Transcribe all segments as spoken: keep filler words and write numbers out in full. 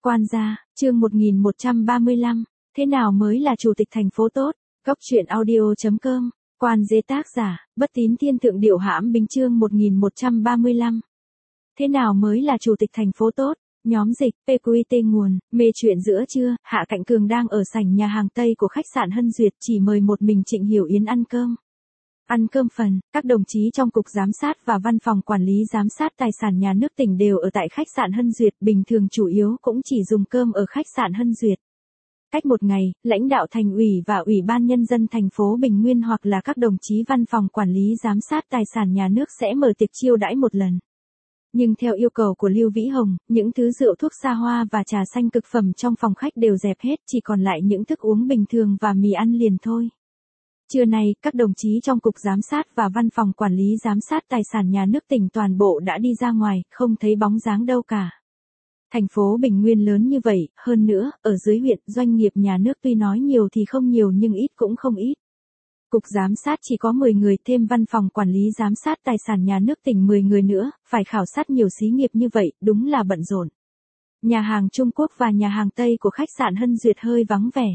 Quan gia, chương một nghìn một trăm ba mươi lăm, thế nào mới là chủ tịch thành phố tốt? Góc truyện audio.com, Quan dế tác giả, Bất Tín Thiên Thượng Điệu Hãm Bính chương một nghìn một trăm ba mươi lăm. Thế nào mới là chủ tịch thành phố tốt? Nhóm dịch, pê quy tê nguồn, mê chuyện giữa trưa, Hạ Cạnh Cường đang ở sảnh nhà hàng Tây của khách sạn Hân Duyệt chỉ mời một mình Trịnh Hiểu Yến ăn cơm. Ăn cơm phần, các đồng chí trong Cục Giám sát và Văn phòng Quản lý Giám sát Tài sản Nhà nước tỉnh đều ở tại khách sạn Hân Duyệt, bình thường chủ yếu cũng chỉ dùng cơm ở khách sạn Hân Duyệt. Cách một ngày, lãnh đạo thành ủy và Ủy ban Nhân dân thành phố Bình Nguyên hoặc là các đồng chí Văn phòng Quản lý Giám sát Tài sản Nhà nước sẽ mở tiệc chiêu đãi một lần. Nhưng theo yêu cầu của Lưu Vĩ Hồng, những thứ rượu thuốc xa hoa và trà xanh cực phẩm trong phòng khách đều dẹp hết, chỉ còn lại những thức uống bình thường và mì ăn liền thôi. Trưa nay, các đồng chí trong Cục Giám sát và Văn phòng Quản lý Giám sát Tài sản Nhà nước tỉnh toàn bộ đã đi ra ngoài, không thấy bóng dáng đâu cả. Thành phố Bình Nguyên lớn như vậy, hơn nữa, ở dưới huyện, doanh nghiệp nhà nước tuy nói nhiều thì không nhiều nhưng ít cũng không ít. Cục Giám sát chỉ có mười người, thêm Văn phòng Quản lý Giám sát Tài sản Nhà nước tỉnh mười người nữa, phải khảo sát nhiều xí nghiệp như vậy, đúng là bận rộn. Nhà hàng Trung Quốc và nhà hàng Tây của khách sạn Hân Duyệt hơi vắng vẻ.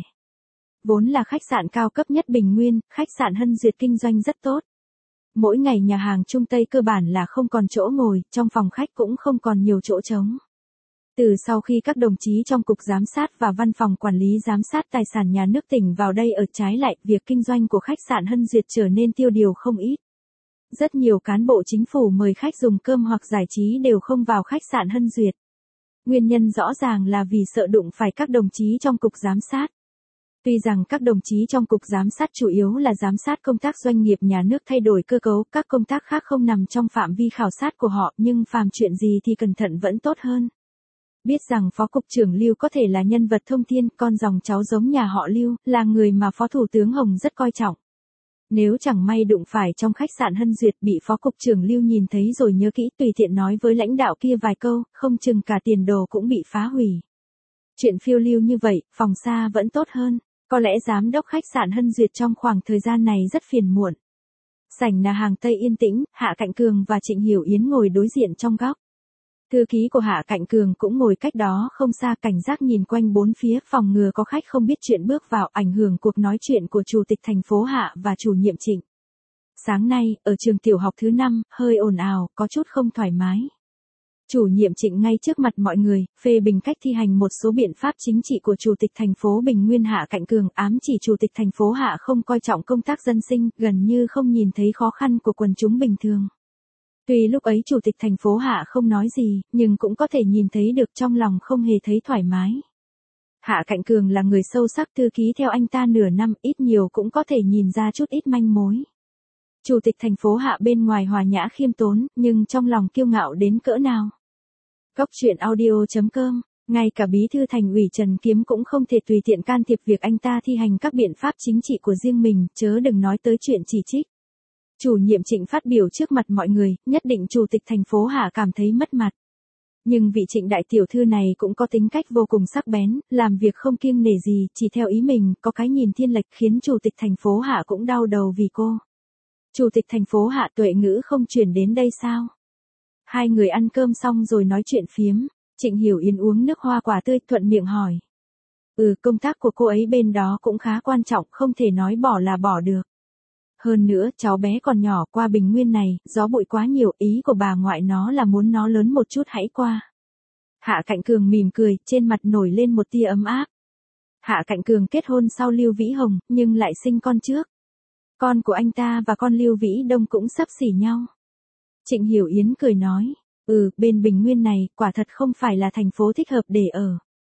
Vốn là khách sạn cao cấp nhất Bình Nguyên, khách sạn Hân Duyệt kinh doanh rất tốt. Mỗi ngày nhà hàng Trung Tây cơ bản là không còn chỗ ngồi, trong phòng khách cũng không còn nhiều chỗ trống. Từ sau khi các đồng chí trong Cục Giám sát và Văn phòng Quản lý Giám sát Tài sản Nhà nước tỉnh vào đây ở trái lại, việc kinh doanh của khách sạn Hân Duyệt trở nên tiêu điều không ít. Rất nhiều cán bộ chính phủ mời khách dùng cơm hoặc giải trí đều không vào khách sạn Hân Duyệt. Nguyên nhân rõ ràng là vì sợ đụng phải các đồng chí trong Cục Giám sát. Tuy rằng các đồng chí trong Cục Giám sát chủ yếu là giám sát công tác doanh nghiệp nhà nước thay đổi cơ cấu, các công tác khác không nằm trong phạm vi khảo sát của họ, nhưng phàm chuyện gì thì cẩn thận vẫn tốt hơn. Biết rằng Phó Cục trưởng Lưu có thể là nhân vật thông thiên, con dòng cháu giống nhà họ Lưu, là người mà Phó Thủ tướng Hồng rất coi trọng. Nếu chẳng may đụng phải trong khách sạn Hân Duyệt bị Phó Cục trưởng Lưu nhìn thấy rồi nhớ kỹ tùy tiện nói với lãnh đạo kia vài câu, không chừng cả tiền đồ cũng bị phá hủy. Chuyện phiêu lưu như vậy, phòng xa vẫn tốt hơn. Có lẽ giám đốc khách sạn Hân Duyệt trong khoảng thời gian này rất phiền muộn. Sảnh nhà hàng Tây yên tĩnh, Hạ Cạnh Cường và Trịnh Hiểu Yến ngồi đối diện trong góc. Thư ký của Hạ Cạnh Cường cũng ngồi cách đó không xa, cảnh giác nhìn quanh bốn phía, phòng ngừa có khách không biết chuyện bước vào ảnh hưởng cuộc nói chuyện của Chủ tịch thành phố Hạ và chủ nhiệm Trịnh. Sáng nay, ở trường tiểu học thứ năm, hơi ồn ào, có chút không thoải mái. Chủ nhiệm Trịnh ngay trước mặt mọi người, phê bình cách thi hành một số biện pháp chính trị của Chủ tịch thành phố Bình Nguyên Hạ Cạnh Cường, ám chỉ Chủ tịch thành phố Hạ không coi trọng công tác dân sinh, gần như không nhìn thấy khó khăn của quần chúng bình thường. Tuy lúc ấy Chủ tịch thành phố Hạ không nói gì, nhưng cũng có thể nhìn thấy được trong lòng không hề thấy thoải mái. Hạ Cạnh Cường là người sâu sắc, thư ký theo anh ta nửa năm, ít nhiều cũng có thể nhìn ra chút ít manh mối. Chủ tịch thành phố Hạ bên ngoài hòa nhã khiêm tốn, nhưng trong lòng kiêu ngạo đến cỡ nào. Góc truyện audio.com, ngay cả bí thư thành ủy Trần Kiếm cũng không thể tùy tiện can thiệp việc anh ta thi hành các biện pháp chính trị của riêng mình, chớ đừng nói tới chuyện chỉ trích. Chủ nhiệm Trịnh phát biểu trước mặt mọi người, nhất định Chủ tịch thành phố Hạ cảm thấy mất mặt. Nhưng vị Trịnh đại tiểu thư này cũng có tính cách vô cùng sắc bén, làm việc không kiêng nể gì, chỉ theo ý mình, có cái nhìn thiên lệch khiến Chủ tịch thành phố Hạ cũng đau đầu vì cô. Chủ tịch thành phố Hạ tuệ ngữ không chuyển đến đây sao? Hai người ăn cơm xong rồi nói chuyện phiếm, Trịnh Hiểu Yến uống nước hoa quả tươi, thuận miệng hỏi. Ừ, công tác của cô ấy bên đó cũng khá quan trọng, không thể nói bỏ là bỏ được. Hơn nữa, cháu bé còn nhỏ, qua Bình Nguyên này, gió bụi quá nhiều, ý của bà ngoại nó là muốn nó lớn một chút hãy qua. Hạ Cạnh Cường mỉm cười, trên mặt nổi lên một tia ấm áp. Hạ Cạnh Cường kết hôn sau Lưu Vĩ Hồng, nhưng lại sinh con trước. Con của anh ta và con Lưu Vĩ Đông cũng xấp xỉ nhau. Trịnh Hiểu Yến cười nói, ừ, bên Bình Nguyên này, quả thật không phải là thành phố thích hợp để ở.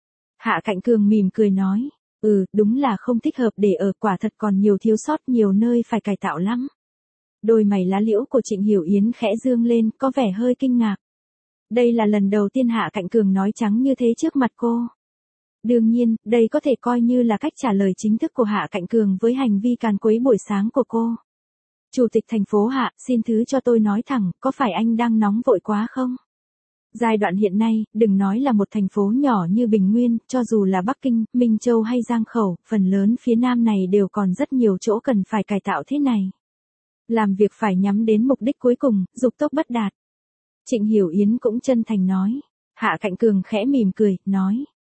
Hạ Cạnh Cường mỉm cười nói, ừ, đúng là không thích hợp để ở, quả thật còn nhiều thiếu sót, nhiều nơi phải cải tạo lắm. Đôi mày lá liễu của Trịnh Hiểu Yến khẽ dương lên, có vẻ hơi kinh ngạc. Đây là lần đầu tiên Hạ Cạnh Cường nói trắng như thế trước mặt cô. Đương nhiên, đây có thể coi như là cách trả lời chính thức của Hạ Cạnh Cường với hành vi càn quấy buổi sáng của cô. Chủ tịch thành phố Hạ, xin thứ cho tôi nói thẳng, có phải anh đang nóng vội quá không? Giai đoạn hiện nay, đừng nói là một thành phố nhỏ như Bình Nguyên, cho dù là Bắc Kinh, Minh Châu hay Giang Khẩu, phần lớn phía Nam này đều còn rất nhiều chỗ cần phải cải tạo thế này. Làm việc phải nhắm đến mục đích cuối cùng, dục tốc bất đạt. Trịnh Hiểu Yến cũng chân thành nói. Hạ Cạnh Cường khẽ mỉm cười, nói.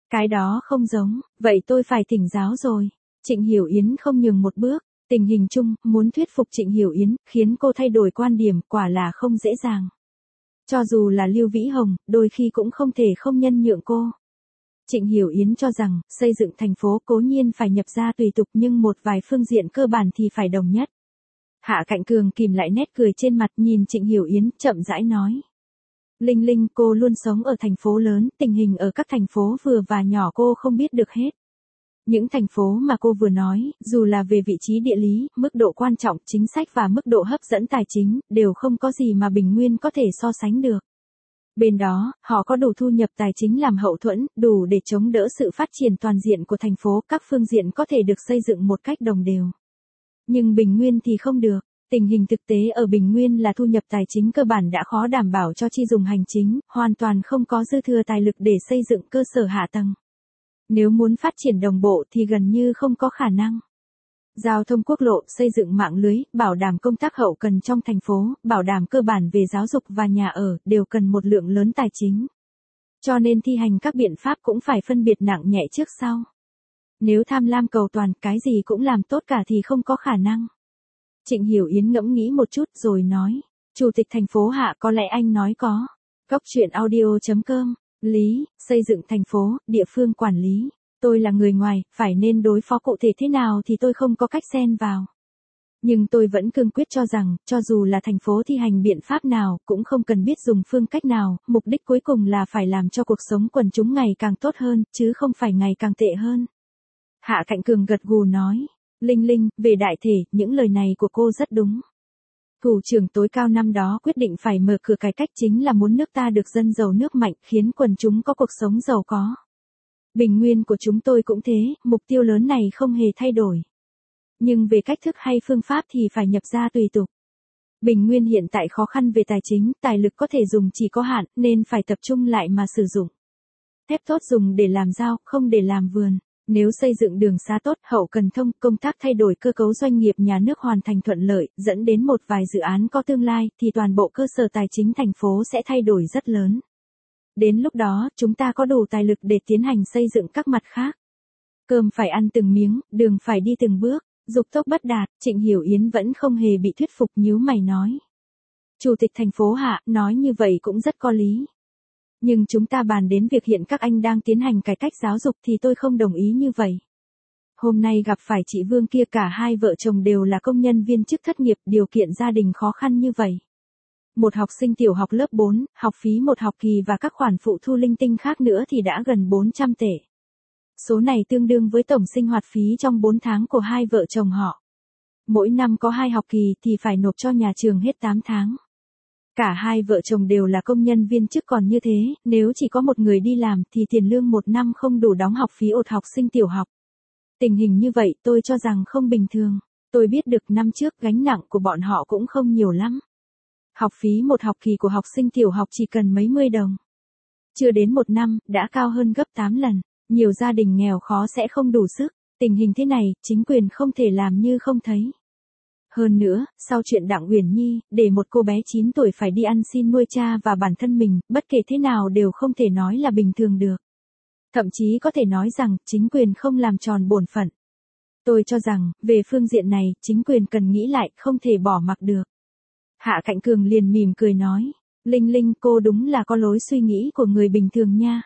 Cái đó không giống, vậy tôi phải thỉnh giáo rồi. Trịnh Hiểu Yến không nhường một bước, tình hình chung, muốn thuyết phục Trịnh Hiểu Yến, khiến cô thay đổi quan điểm, quả là không dễ dàng. Cho dù là Lưu Vĩ Hồng, đôi khi cũng không thể không nhân nhượng cô. Trịnh Hiểu Yến cho rằng, xây dựng thành phố cố nhiên phải nhập ra tùy tục nhưng một vài phương diện cơ bản thì phải đồng nhất. Hạ Cạnh Cường kìm lại nét cười trên mặt nhìn Trịnh Hiểu Yến, chậm rãi nói. Linh Linh, cô luôn sống ở thành phố lớn, tình hình ở các thành phố vừa và nhỏ cô không biết được hết. Những thành phố mà cô vừa nói, dù là về vị trí địa lý, mức độ quan trọng, chính sách và mức độ hấp dẫn tài chính, đều không có gì mà Bình Nguyên có thể so sánh được. Bên đó, họ có đủ thu nhập tài chính làm hậu thuẫn, đủ để chống đỡ sự phát triển toàn diện của thành phố, các phương diện có thể được xây dựng một cách đồng đều. Nhưng Bình Nguyên thì không được. Tình hình thực tế ở Bình Nguyên là thu nhập tài chính cơ bản đã khó đảm bảo cho chi dùng hành chính, hoàn toàn không có dư thừa tài lực để xây dựng cơ sở hạ tầng. Nếu muốn phát triển đồng bộ thì gần như không có khả năng. Giao thông quốc lộ, xây dựng mạng lưới, bảo đảm công tác hậu cần trong thành phố, bảo đảm cơ bản về giáo dục và nhà ở, đều cần một lượng lớn tài chính. Cho nên thi hành các biện pháp cũng phải phân biệt nặng nhẹ trước sau. Nếu tham lam cầu toàn, cái gì cũng làm tốt cả thì không có khả năng. Trịnh Hiểu Yến ngẫm nghĩ một chút rồi nói. Chủ tịch thành phố Hạ, có lẽ anh nói có. Góc truyện audio chấm com. Lý, xây dựng thành phố, địa phương quản lý. Tôi là người ngoài, phải nên đối phó cụ thể thế nào thì tôi không có cách xen vào. Nhưng tôi vẫn cương quyết cho rằng, cho dù là thành phố thi hành biện pháp nào, cũng không cần biết dùng phương cách nào, mục đích cuối cùng là phải làm cho cuộc sống quần chúng ngày càng tốt hơn, chứ không phải ngày càng tệ hơn. Hạ Cạnh Cường gật gù nói. Linh Linh, về đại thể, những lời này của cô rất đúng. Thủ trưởng tối cao năm đó quyết định phải mở cửa cải cách chính là muốn nước ta được dân giàu nước mạnh, khiến quần chúng có cuộc sống giàu có. Bình Nguyên của chúng tôi cũng thế, mục tiêu lớn này không hề thay đổi. Nhưng về cách thức hay phương pháp thì phải nhập ra tùy tục. Bình Nguyên hiện tại khó khăn về tài chính, tài lực có thể dùng chỉ có hạn, nên phải tập trung lại mà sử dụng. Thép tốt dùng để làm rau, không để làm vườn. Nếu xây dựng đường xá tốt, hậu cần thông, công tác thay đổi cơ cấu doanh nghiệp nhà nước hoàn thành thuận lợi, dẫn đến một vài dự án có tương lai, thì toàn bộ cơ sở tài chính thành phố sẽ thay đổi rất lớn. Đến lúc đó, chúng ta có đủ tài lực để tiến hành xây dựng các mặt khác. Cơm phải ăn từng miếng, đường phải đi từng bước, dục tốc bất đạt, Trịnh Hiểu Yến vẫn không hề bị thuyết phục, nhíu mày nói. Chủ tịch thành phố Hạ, nói như vậy cũng rất có lý. Nhưng chúng ta bàn đến việc hiện các anh đang tiến hành cải cách giáo dục thì tôi không đồng ý như vậy. Hôm nay gặp phải chị Vương kia, cả hai vợ chồng đều là công nhân viên chức thất nghiệp, điều kiện gia đình khó khăn như vậy. Một học sinh tiểu học lớp bốn, học phí một học kỳ và các khoản phụ thu linh tinh khác nữa thì đã gần bốn trăm tệ. Số này tương đương với tổng sinh hoạt phí trong bốn tháng của hai vợ chồng họ. Mỗi năm có hai học kỳ thì phải nộp cho nhà trường hết tám tháng. Cả hai vợ chồng đều là công nhân viên chức, còn như thế, nếu chỉ có một người đi làm thì tiền lương một năm không đủ đóng học phí ột học sinh tiểu học. Tình hình như vậy tôi cho rằng không bình thường. Tôi biết được năm trước gánh nặng của bọn họ cũng không nhiều lắm. Học phí một học kỳ của học sinh tiểu học chỉ cần mấy mươi đồng. Chưa đến một năm, đã cao hơn gấp tám lần. Nhiều gia đình nghèo khó sẽ không đủ sức. Tình hình thế này, chính quyền không thể làm như không thấy. Hơn nữa, sau chuyện Đặng Uyển Nhi, để một cô bé chín tuổi phải đi ăn xin nuôi cha và bản thân mình, bất kể thế nào đều không thể nói là bình thường được. Thậm chí có thể nói rằng, chính quyền không làm tròn bổn phận. Tôi cho rằng, về phương diện này, chính quyền cần nghĩ lại, không thể bỏ mặc được. Hạ Cạnh Cường liền mỉm cười nói, Linh Linh, cô đúng là có lối suy nghĩ của người bình thường nha.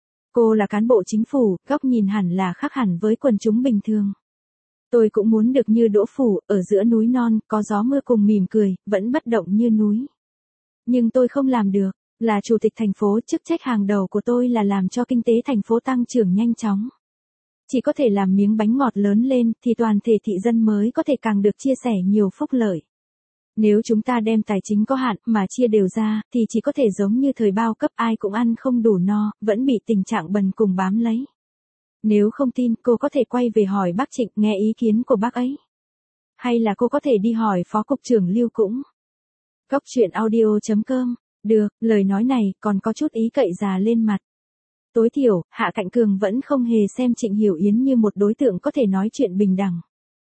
Cô là cán bộ chính phủ, góc nhìn hẳn là khác hẳn với quần chúng bình thường. Tôi cũng muốn được như Đỗ Phủ, ở giữa núi non, có gió mưa cùng mỉm cười, vẫn bất động như núi. Nhưng tôi không làm được, là chủ tịch thành phố, chức trách hàng đầu của tôi là làm cho kinh tế thành phố tăng trưởng nhanh chóng. Chỉ có thể làm miếng bánh ngọt lớn lên, thì toàn thể thị dân mới có thể càng được chia sẻ nhiều phúc lợi. Nếu chúng ta đem tài chính có hạn mà chia đều ra, thì chỉ có thể giống như thời bao cấp, ai cũng ăn không đủ no, vẫn bị tình trạng bần cùng bám lấy. Nếu không tin, cô có thể quay về hỏi bác Trịnh, nghe ý kiến của bác ấy. Hay là cô có thể đi hỏi Phó Cục trưởng Lưu cũng. Góc truyện audio chấm com. Được, lời nói này còn có chút ý cậy già lên mặt. Tối thiểu, Hạ Cạnh Cường vẫn không hề xem Trịnh Hiểu Yến như một đối tượng có thể nói chuyện bình đẳng.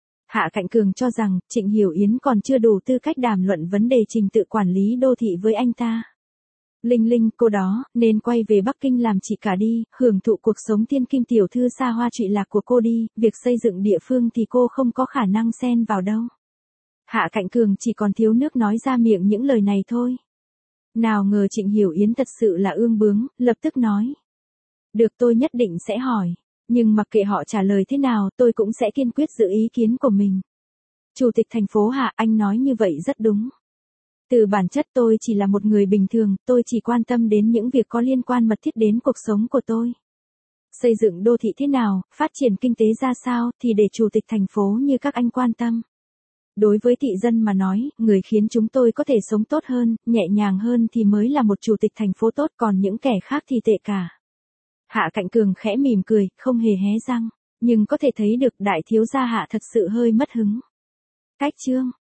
Hạ Cạnh Cường cho rằng, Trịnh Hiểu Yến còn chưa đủ tư cách đàm luận vấn đề trình tự quản lý đô thị với anh ta. Linh Linh, cô đó, nên quay về Bắc Kinh làm chị cả đi, hưởng thụ cuộc sống thiên kim tiểu thư xa hoa trụy lạc của cô đi, việc xây dựng địa phương thì cô không có khả năng xen vào đâu. Hạ Cạnh Cường chỉ còn thiếu nước nói ra miệng những lời này thôi. Nào ngờ Trịnh Hiểu Yến thật sự là ương bướng, lập tức nói. Được, tôi nhất định sẽ hỏi, nhưng mặc kệ họ trả lời thế nào tôi cũng sẽ kiên quyết giữ ý kiến của mình. Chủ tịch thành phố Hạ, anh nói như vậy rất đúng. Từ bản chất tôi chỉ là một người bình thường, tôi chỉ quan tâm đến những việc có liên quan mật thiết đến cuộc sống của tôi. Xây dựng đô thị thế nào, phát triển kinh tế ra sao thì để chủ tịch thành phố như các anh quan tâm. Đối với thị dân mà nói, người khiến chúng tôi có thể sống tốt hơn, nhẹ nhàng hơn thì mới là một chủ tịch thành phố tốt, còn những kẻ khác thì tệ cả. Hạ Cạnh Cường khẽ mỉm cười, không hề hé răng, nhưng có thể thấy được đại thiếu gia Hạ thật sự hơi mất hứng. Cách chương